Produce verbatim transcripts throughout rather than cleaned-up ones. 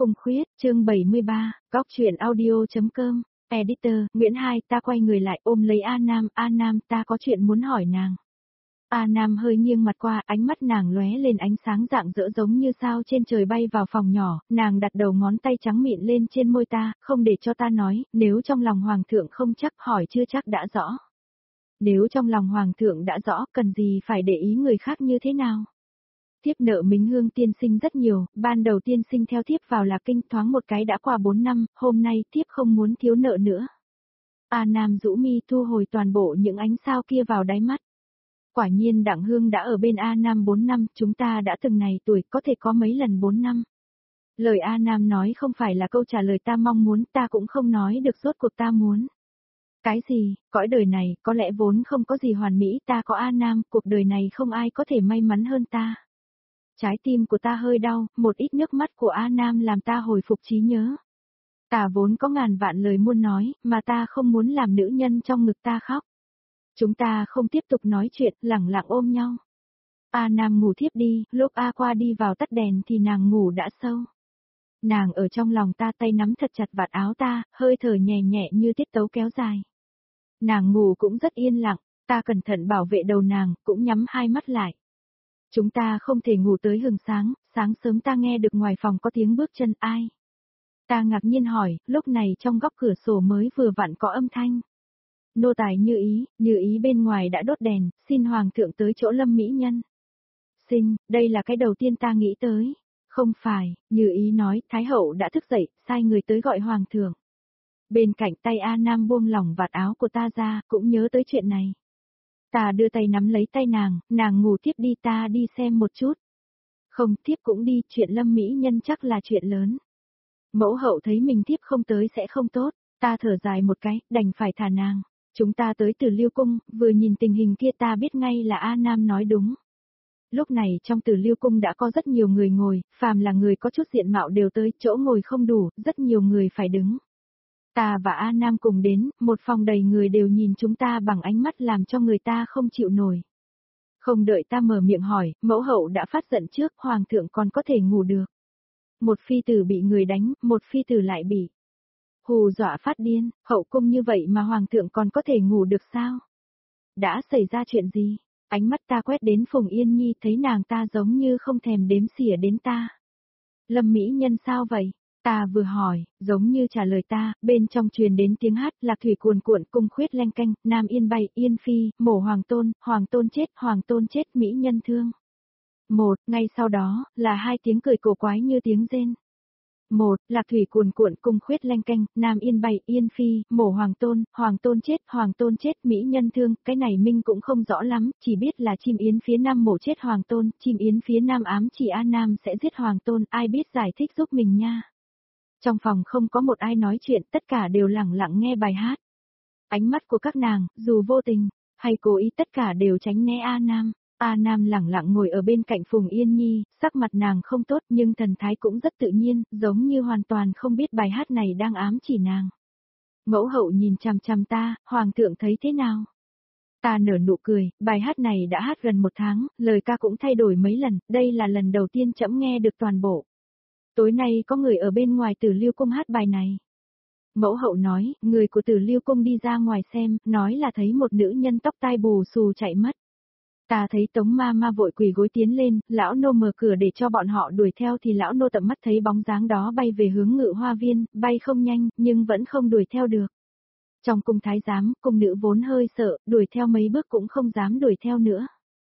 Cung Khuyết, chương bảy mươi ba, góc truyện audio.com, editor, Nguyễn Hai, ta quay người lại ôm lấy A Nam, A Nam, ta có chuyện muốn hỏi nàng. A Nam hơi nghiêng mặt qua, ánh mắt nàng lóe lên ánh sáng rạng rỡ giống như sao trên trời bay vào phòng nhỏ, nàng đặt đầu ngón tay trắng mịn lên trên môi ta, không để cho ta nói, nếu trong lòng hoàng thượng không chắc hỏi chưa chắc đã rõ. Nếu trong lòng hoàng thượng đã rõ, cần gì phải để ý người khác như thế nào? Thiếp nợ Mính Hương tiên sinh rất nhiều, ban đầu tiên sinh theo thiếp vào Lạc Kinh thoáng một cái đã qua bốn năm, hôm nay thiếp không muốn thiếu nợ nữa. A Nam rũ mi thu hồi toàn bộ những ánh sao kia vào đáy mắt. Quả nhiên Đặng Hương đã ở bên A Nam bốn năm, chúng ta đã từng này tuổi, có thể có mấy lần bốn năm. Lời A Nam nói không phải là câu trả lời ta mong muốn, ta cũng không nói được rốt cuộc ta muốn. Cái gì, cõi đời này, có lẽ vốn không có gì hoàn mỹ, ta có A Nam, cuộc đời này không ai có thể may mắn hơn ta. Trái tim của ta hơi đau, một ít nước mắt của A Nam làm ta hồi phục trí nhớ. Ta vốn có ngàn vạn lời muốn nói, mà ta không muốn làm nữ nhân trong ngực ta khóc. Chúng ta không tiếp tục nói chuyện, lẳng lặng ôm nhau. A Nam ngủ thiếp đi, lúc A qua đi vào tắt đèn thì nàng ngủ đã sâu. Nàng ở trong lòng ta, tay nắm thật chặt vạt áo ta, hơi thở nhẹ nhẹ như tiết tấu kéo dài. Nàng ngủ cũng rất yên lặng, ta cẩn thận bảo vệ đầu nàng, cũng nhắm hai mắt lại. Chúng ta không thể ngủ tới hừng sáng, sáng sớm ta nghe được ngoài phòng có tiếng bước chân ai. Ta ngạc nhiên hỏi, lúc này trong góc cửa sổ mới vừa vặn có âm thanh. Nô tài Như Ý, Như Ý bên ngoài đã đốt đèn, xin hoàng thượng tới chỗ Lâm mỹ nhân. Xin, đây là cái đầu tiên ta nghĩ tới. Không phải, Như Ý nói, Thái hậu đã thức dậy, sai người tới gọi hoàng thượng. Bên cạnh tay A Nam buông lỏng vạt áo của ta ra, cũng nhớ tới chuyện này. Ta đưa tay nắm lấy tay nàng, nàng ngủ tiếp đi, ta đi xem một chút. Không, tiếp cũng đi, chuyện Lâm mỹ nhân chắc là chuyện lớn. Mẫu hậu thấy mình tiếp không tới sẽ không tốt, ta thở dài một cái, đành phải thả nàng. Chúng ta tới Từ Liêu Cung, vừa nhìn tình hình kia ta biết ngay là A Nam nói đúng. Lúc này trong Từ Liêu Cung đã có rất nhiều người ngồi, phàm là người có chút diện mạo đều tới, chỗ ngồi không đủ, rất nhiều người phải đứng. Ta và A Nam cùng đến, một phòng đầy người đều nhìn chúng ta bằng ánh mắt làm cho người ta không chịu nổi. Không đợi ta mở miệng hỏi, mẫu hậu đã phát giận trước, hoàng thượng còn có thể ngủ được. Một phi tử bị người đánh, một phi tử lại bị hù dọa phát điên, hậu cung như vậy mà hoàng thượng còn có thể ngủ được sao? Đã xảy ra chuyện gì? Ánh mắt ta quét đến Phùng Yên Nhi, thấy nàng ta giống như không thèm đếm xỉa đến ta. Lâm mỹ nhân sao vậy? Ta vừa hỏi, giống như trả lời ta, bên trong truyền đến tiếng hát, Lạc thủy cuồn cuộn, cung khuyết leng canh, Nam Yên bay, Yên phi, mổ hoàng tôn, hoàng tôn chết, hoàng tôn chết, mỹ nhân thương. Một, ngay sau đó, là hai tiếng cười cổ quái như tiếng rên. Một, Lạc thủy cuồn cuộn, cung khuyết leng canh, Nam Yên bay, Yên phi, mổ hoàng tôn, hoàng tôn chết, hoàng tôn chết, mỹ nhân thương, cái này Minh cũng không rõ lắm, chỉ biết là chim yến phía Nam mổ chết hoàng tôn, chim yến phía Nam ám chỉ A Nam sẽ giết hoàng tôn, ai biết giải thích giúp mình nha. Trong phòng không có một ai nói chuyện, tất cả đều lặng lặng nghe bài hát. Ánh mắt của các nàng, dù vô tình, hay cố ý tất cả đều tránh né A Nam. A Nam lẳng lặng ngồi ở bên cạnh Phùng Yên Nhi, sắc mặt nàng không tốt nhưng thần thái cũng rất tự nhiên, giống như hoàn toàn không biết bài hát này đang ám chỉ nàng. Mẫu hậu nhìn chằm chằm ta, hoàng thượng thấy thế nào? Ta nở nụ cười, bài hát này đã hát gần một tháng, lời ca cũng thay đổi mấy lần, đây là lần đầu tiên trẫm nghe được toàn bộ. Tối nay có người ở bên ngoài Từ Liêu Cung hát bài này. Mẫu hậu nói, người của Từ Liêu Cung đi ra ngoài xem, nói là thấy một nữ nhân tóc tai bù xù chạy mất. Ta thấy Tống ma ma vội quỳ gối tiến lên, lão nô mở cửa để cho bọn họ đuổi theo thì lão nô tận mắt thấy bóng dáng đó bay về hướng Ngự Hoa Viên, bay không nhanh, nhưng vẫn không đuổi theo được. Trong cung thái giám, cung nữ vốn hơi sợ, đuổi theo mấy bước cũng không dám đuổi theo nữa.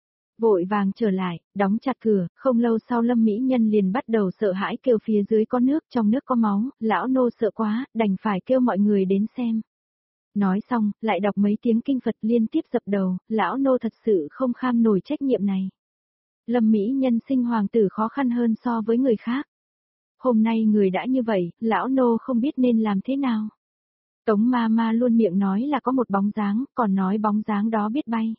Vội vàng trở lại, đóng chặt cửa, không lâu sau Lâm mỹ nhân liền bắt đầu sợ hãi kêu phía dưới có nước, trong nước có máu, lão nô sợ quá, đành phải kêu mọi người đến xem. Nói xong, lại đọc mấy tiếng kinh Phật liên tiếp dập đầu, lão nô thật sự không kham nổi trách nhiệm này. Lâm mỹ nhân sinh hoàng tử khó khăn hơn so với người khác. Hôm nay người đã như vậy, lão nô không biết nên làm thế nào. Tống ma ma luôn miệng nói là có một bóng dáng, còn nói bóng dáng đó biết bay.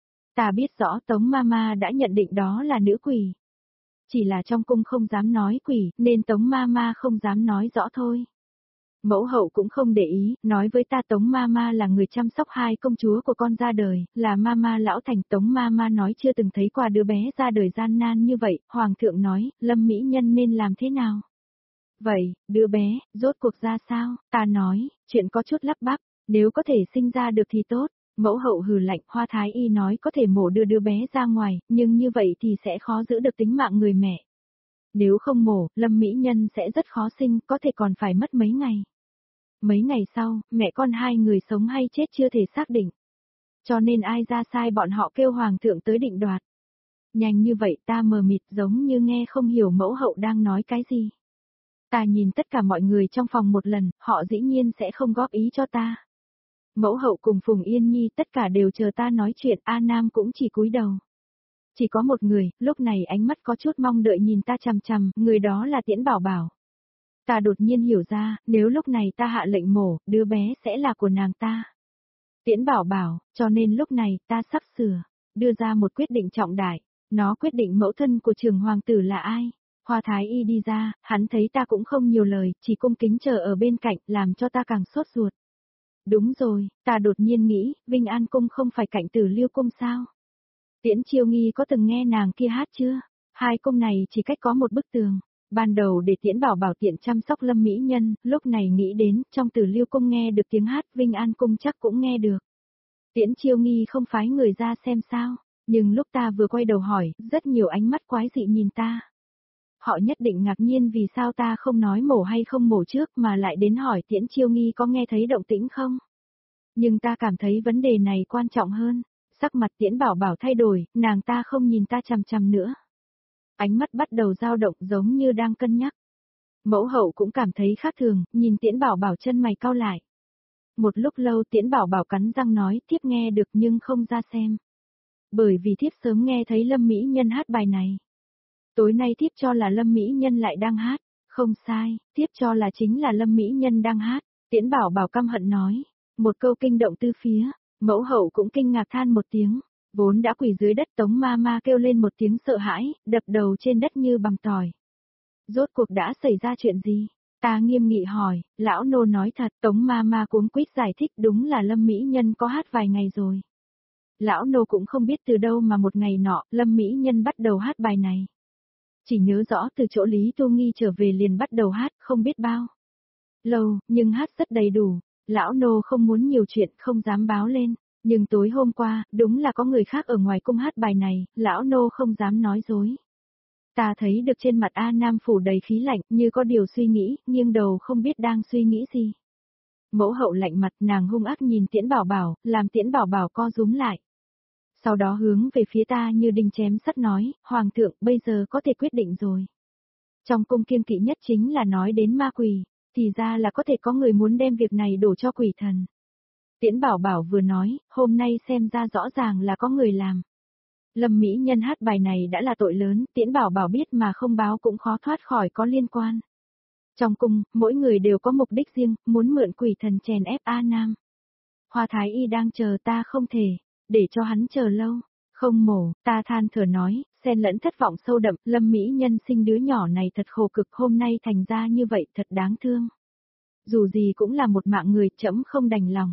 Ta biết rõ Tống ma ma đã nhận định đó là nữ quỷ. Chỉ là trong cung không dám nói quỷ, nên Tống ma ma không dám nói rõ thôi. Mẫu hậu cũng không để ý, nói với ta Tống ma ma là người chăm sóc hai công chúa của con ra đời, là ma ma lão thành. Tống ma ma nói chưa từng thấy qua đứa bé ra đời gian nan như vậy, hoàng thượng nói, Lâm mỹ nhân nên làm thế nào? Vậy, đứa bé, rốt cuộc ra sao? Ta nói, chuyện có chút lắp bắp, nếu có thể sinh ra được thì tốt. Mẫu hậu hừ lạnh, Hoa Thái Y nói có thể mổ đưa đứa bé ra ngoài, nhưng như vậy thì sẽ khó giữ được tính mạng người mẹ. Nếu không mổ, Lâm Mỹ Nhân sẽ rất khó sinh, có thể còn phải mất mấy ngày. Mấy ngày sau, mẹ con hai người sống hay chết chưa thể xác định. Cho nên ai ra sai bọn họ kêu hoàng thượng tới định đoạt. Nhanh như vậy ta mờ mịt giống như nghe không hiểu mẫu hậu đang nói cái gì. Ta nhìn tất cả mọi người trong phòng một lần, họ dĩ nhiên sẽ không góp ý cho ta. Mẫu hậu cùng Phùng Yên Nhi tất cả đều chờ ta nói chuyện, A Nam cũng chỉ cúi đầu. Chỉ có một người, lúc này ánh mắt có chút mong đợi nhìn ta chằm chằm, người đó là Tiễn Bảo Bảo. Ta đột nhiên hiểu ra, nếu lúc này ta hạ lệnh mổ, đứa bé sẽ là của nàng ta. Tiễn Bảo Bảo, cho nên lúc này ta sắp sửa, đưa ra một quyết định trọng đại. Nó quyết định mẫu thân của trường hoàng tử là ai. Hoa Thái Y đi ra, hắn thấy ta cũng không nhiều lời, chỉ cung kính chờ ở bên cạnh, làm cho ta càng sốt ruột. Đúng rồi, ta đột nhiên nghĩ, Vinh An Cung không phải cạnh Tử Liêu Cung sao? Tiễn Chiêu Nghi có từng nghe nàng kia hát chưa? Hai cung này chỉ cách có một bức tường. Ban đầu để Tiễn Bảo Bảo tiện chăm sóc Lâm Mỹ Nhân, lúc này nghĩ đến, trong Tử Liêu Cung nghe được tiếng hát, Vinh An Cung chắc cũng nghe được. Tiễn Chiêu Nghi không phái người ra xem sao? Nhưng lúc ta vừa quay đầu hỏi, rất nhiều ánh mắt quái dị nhìn ta. Họ nhất định ngạc nhiên vì sao ta không nói mổ hay không mổ trước mà lại đến hỏi Tiễn Chiêu Nghi có nghe thấy động tĩnh không. Nhưng ta cảm thấy vấn đề này quan trọng hơn. Sắc mặt Tiễn Bảo Bảo thay đổi, nàng ta không nhìn ta chằm chằm nữa. Ánh mắt bắt đầu dao động giống như đang cân nhắc. Mẫu hậu cũng cảm thấy khác thường, nhìn Tiễn Bảo Bảo chân mày cau lại. Một lúc lâu Tiễn Bảo Bảo cắn răng nói, thiếp nghe được nhưng không ra xem. Bởi vì thiếp sớm nghe thấy Lâm Mỹ Nhân hát bài này. Tối nay thiếp cho là Lâm Mỹ Nhân lại đang hát. Không sai, thiếp cho là chính là Lâm Mỹ Nhân đang hát. Tiễn Bảo Bảo căm hận nói. Một câu kinh động tư phía, mẫu hậu cũng kinh ngạc than một tiếng. Vốn đã quỳ dưới đất Tống ma ma kêu lên một tiếng sợ hãi, đập đầu trên đất như bằng tỏi. Rốt cuộc đã xảy ra chuyện gì? Ta nghiêm nghị hỏi, lão nô nói thật, Tống ma ma cuống quýt giải thích đúng là Lâm Mỹ Nhân có hát vài ngày rồi. Lão nô cũng không biết từ đâu mà một ngày nọ, Lâm Mỹ Nhân bắt đầu hát bài này. Chỉ nhớ rõ từ chỗ Lý Tô Nghi trở về liền bắt đầu hát, không biết bao lâu, nhưng hát rất đầy đủ. Lão nô không muốn nhiều chuyện, không dám báo lên. Nhưng tối hôm qua, đúng là có người khác ở ngoài cung hát bài này, lão nô không dám nói dối. Ta thấy được trên mặt A Nam phủ đầy khí lạnh, như có điều suy nghĩ, nghiêng đầu không biết đang suy nghĩ gì. Mẫu hậu lạnh mặt, nàng hung ác nhìn Tiễn Bảo Bảo, làm Tiễn Bảo Bảo co rúm lại. Sau đó hướng về phía ta như đinh chém sắt nói, Hoàng thượng, bây giờ có thể quyết định rồi. Trong cung kiêng kỵ nhất chính là nói đến ma quỷ, thì ra là có thể có người muốn đem việc này đổ cho quỷ thần. Tiễn Bảo Bảo vừa nói, hôm nay xem ra rõ ràng là có người làm. Lâm Mỹ Nhân hát bài này đã là tội lớn, Tiễn Bảo Bảo biết mà không báo cũng khó thoát khỏi có liên quan. Trong cung, mỗi người đều có mục đích riêng, muốn mượn quỷ thần chèn ép A Nam. Hoa Thái Y đang chờ ta không thể, để cho hắn chờ lâu. Không mổ, ta than thở nói, xen lẫn thất vọng sâu đậm, Lâm Mỹ Nhân sinh đứa nhỏ này thật khổ cực, hôm nay thành ra như vậy thật đáng thương. Dù gì cũng là một mạng người, trẫm không đành lòng.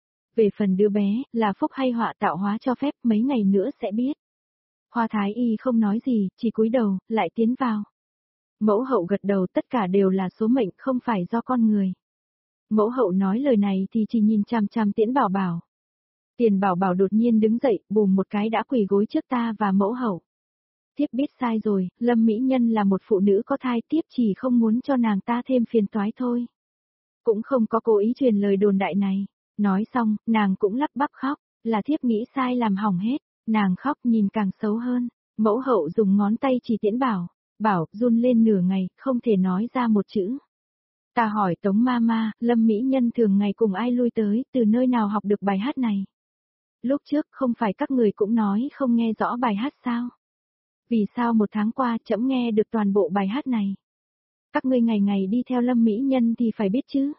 Về phần đứa bé, là phúc hay họa tạo hóa cho phép, mấy ngày nữa sẽ biết. Hoa Thái Y không nói gì, chỉ cúi đầu, lại tiến vào. Mẫu hậu gật đầu, tất cả đều là số mệnh, không phải do con người. Mẫu hậu nói lời này thì chỉ nhìn chằm chằm Tiễn Bảo Bảo. Tiền Bảo Bảo đột nhiên đứng dậy, bùm một cái đã quỳ gối trước ta và mẫu hậu. Thiếp biết sai rồi, Lâm Mỹ Nhân là một phụ nữ có thai, thiếp chỉ không muốn cho nàng ta thêm phiền toái thôi. Cũng không có cố ý truyền lời đồn đại này. Nói xong, nàng cũng lắp bắp khóc, là thiếp nghĩ sai làm hỏng hết. Nàng khóc nhìn càng xấu hơn. Mẫu hậu dùng ngón tay chỉ Tiễn Bảo. Bảo, run lên nửa ngày, không thể nói ra một chữ. Ta hỏi Tống ma ma, Lâm Mỹ Nhân thường ngày cùng ai lui tới, từ nơi nào học được bài hát này? Lúc trước không phải các người cũng nói không nghe rõ bài hát sao? Vì sao một tháng qua trẫm nghe được toàn bộ bài hát này? Các ngươi ngày ngày đi theo Lâm Mỹ Nhân thì phải biết chứ?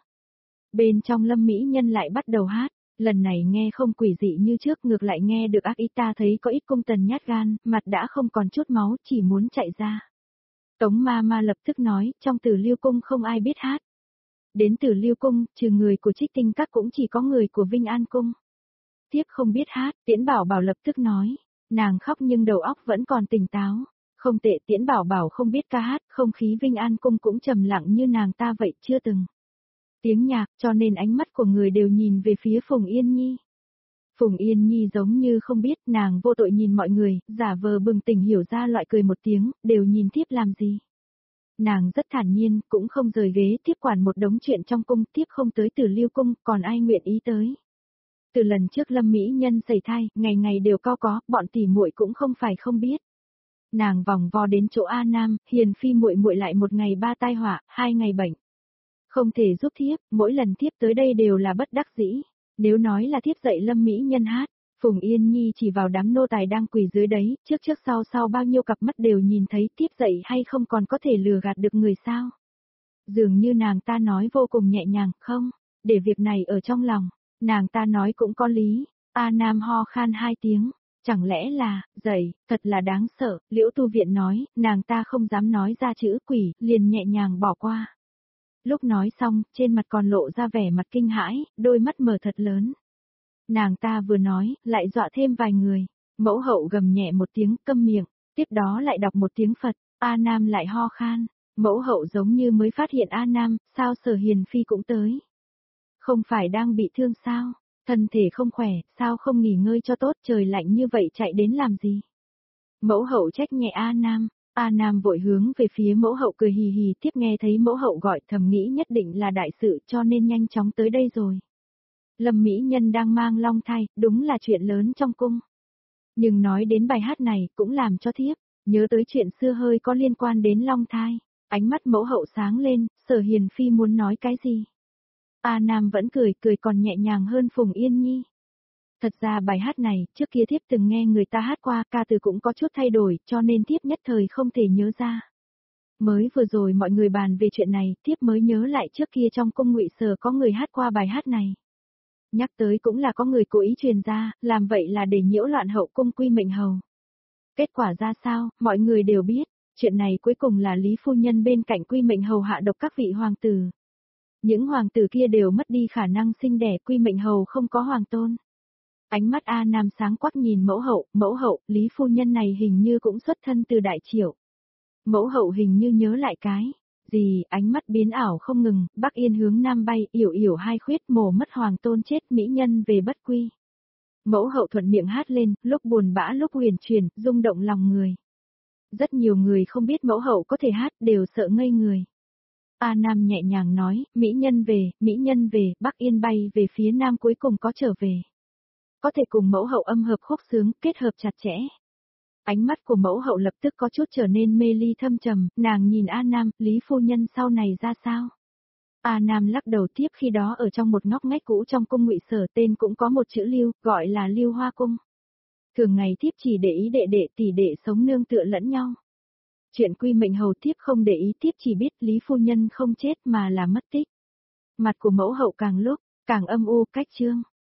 Bên trong Lâm Mỹ Nhân lại bắt đầu hát, lần này nghe không quỷ dị như trước, ngược lại nghe được ác ý. Ta thấy có ít cung tần nhát gan, mặt đã không còn chút máu, chỉ muốn chạy ra. Tống ma ma lập tức nói, trong Tử Liêu Cung không ai biết hát. Đến Tử Liêu Cung, trừ người của Trích Tinh Các cũng chỉ có người của Vinh An Cung. Thiếp không biết hát, Tiễn Bảo Bảo lập tức nói, nàng khóc nhưng đầu óc vẫn còn tỉnh táo. Không tệ, Tiễn Bảo Bảo không biết ca hát, không khí Vinh An Cung cũng trầm lặng như nàng ta vậy, chưa từng tiếng nhạc, cho nên ánh mắt của người đều nhìn về phía Phùng Yên Nhi. Phùng Yên Nhi giống như không biết, nàng vô tội nhìn mọi người, giả vờ bừng tỉnh hiểu ra loại cười một tiếng, đều nhìn tiếp làm gì. Nàng rất thản nhiên, cũng không rời ghế tiếp quản một đống chuyện trong cung, tiếp không tới Tử Lưu Cung, còn ai nguyện ý tới. Từ lần trước Lâm Mỹ Nhân sẩy thai, ngày ngày đều cao có, bọn tỷ muội cũng không phải không biết. Nàng vòng vo đến chỗ A Nam, Hiền Phi muội muội lại một ngày ba tai họa, hai ngày bệnh. Không thể giúp thiếp, mỗi lần thiếp tới đây đều là bất đắc dĩ. Nếu nói là thiếp dạy Lâm Mỹ Nhân hát, Phùng Yên Nhi chỉ vào đám nô tài đang quỳ dưới đấy, trước trước sau sau bao nhiêu cặp mắt đều nhìn thấy thiếp dạy hay không còn có thể lừa gạt được người sao. Dường như nàng ta nói vô cùng nhẹ nhàng, không, để việc này ở trong lòng, nàng ta nói cũng có lý. A Nam ho khan hai tiếng. Chẳng lẽ là, dậy, thật là đáng sợ, Liễu Tu Viện nói, nàng ta không dám nói ra chữ quỷ, liền nhẹ nhàng bỏ qua. Lúc nói xong, trên mặt còn lộ ra vẻ mặt kinh hãi, đôi mắt mở thật lớn. Nàng ta vừa nói, lại dọa thêm vài người. Mẫu hậu gầm nhẹ một tiếng, câm miệng, tiếp đó lại đọc một tiếng Phật, A Nam lại ho khan. Mẫu hậu giống như mới phát hiện A Nam, sao Sở Hiền Phi cũng tới. Không phải đang bị thương sao? Thân thể không khỏe, sao không nghỉ ngơi cho tốt, trời lạnh như vậy chạy đến làm gì? Mẫu hậu trách nhẹ A Nam, A Nam vội hướng về phía mẫu hậu cười hì hì, tiếp nghe thấy mẫu hậu gọi thầm nghĩ nhất định là đại sự cho nên nhanh chóng tới đây rồi. Lâm Mỹ Nhân đang mang long thai, đúng là chuyện lớn trong cung. Nhưng nói đến bài hát này cũng làm cho thiếp, nhớ tới chuyện xưa hơi có liên quan đến long thai. Ánh mắt mẫu hậu sáng lên, Sở Hiền Phi muốn nói cái gì? A Nam vẫn cười, cười còn nhẹ nhàng hơn Phùng Yên Nhi. Thật ra bài hát này, trước kia thiếp từng nghe người ta hát qua, ca từ cũng có chút thay đổi, cho nên thiếp nhất thời không thể nhớ ra. Mới vừa rồi mọi người bàn về chuyện này, thiếp mới nhớ lại trước kia trong cung Ngụy Sở có người hát qua bài hát này. Nhắc tới cũng là có người cố ý truyền ra, làm vậy là để nhiễu loạn hậu cung Quy Mệnh Hầu. Kết quả ra sao, mọi người đều biết, chuyện này cuối cùng là Lý Phu Nhân bên cạnh Quy Mệnh Hầu hạ độc các vị hoàng tử. Những hoàng tử kia đều mất đi khả năng sinh đẻ, Quy Mệnh Hầu không có hoàng tôn. Ánh mắt A Nam sáng quắc nhìn mẫu hậu, mẫu hậu, Lý Phu Nhân này hình như cũng xuất thân từ Đại Triệu. Mẫu hậu hình như nhớ lại cái, gì, ánh mắt biến ảo không ngừng, Bắc Yên hướng Nam bay, yểu yểu hai khuyết mồ mất hoàng tôn chết mỹ nhân về bất quy. Mẫu hậu thuận miệng hát lên, lúc buồn bã lúc huyền truyền, rung động lòng người. Rất nhiều người không biết mẫu hậu có thể hát đều sợ ngây người. A Nam nhẹ nhàng nói, mỹ nhân về, mỹ nhân về, Bắc Yên bay về phía Nam cuối cùng có trở về. Có thể cùng mẫu hậu âm hợp khúc sướng, kết hợp chặt chẽ. Ánh mắt của mẫu hậu lập tức có chút trở nên mê ly thâm trầm, nàng nhìn A Nam, Lý Phu Nhân sau này ra sao? A Nam lắc đầu tiếp khi đó ở trong một ngóc ngách cũ trong cung Ngụy Sở tên cũng có một chữ Lưu, gọi là Lưu Hoa Cung. Thường ngày thiếp chỉ để ý đệ đệ tỷ đệ sống nương tựa lẫn nhau. Chuyện Quy Mệnh Hầu thiếp không để ý, thiếp chỉ biết Lý Phu Nhân không chết mà là mất tích. Mặt của mẫu hậu càng lúc, càng âm u cách trương.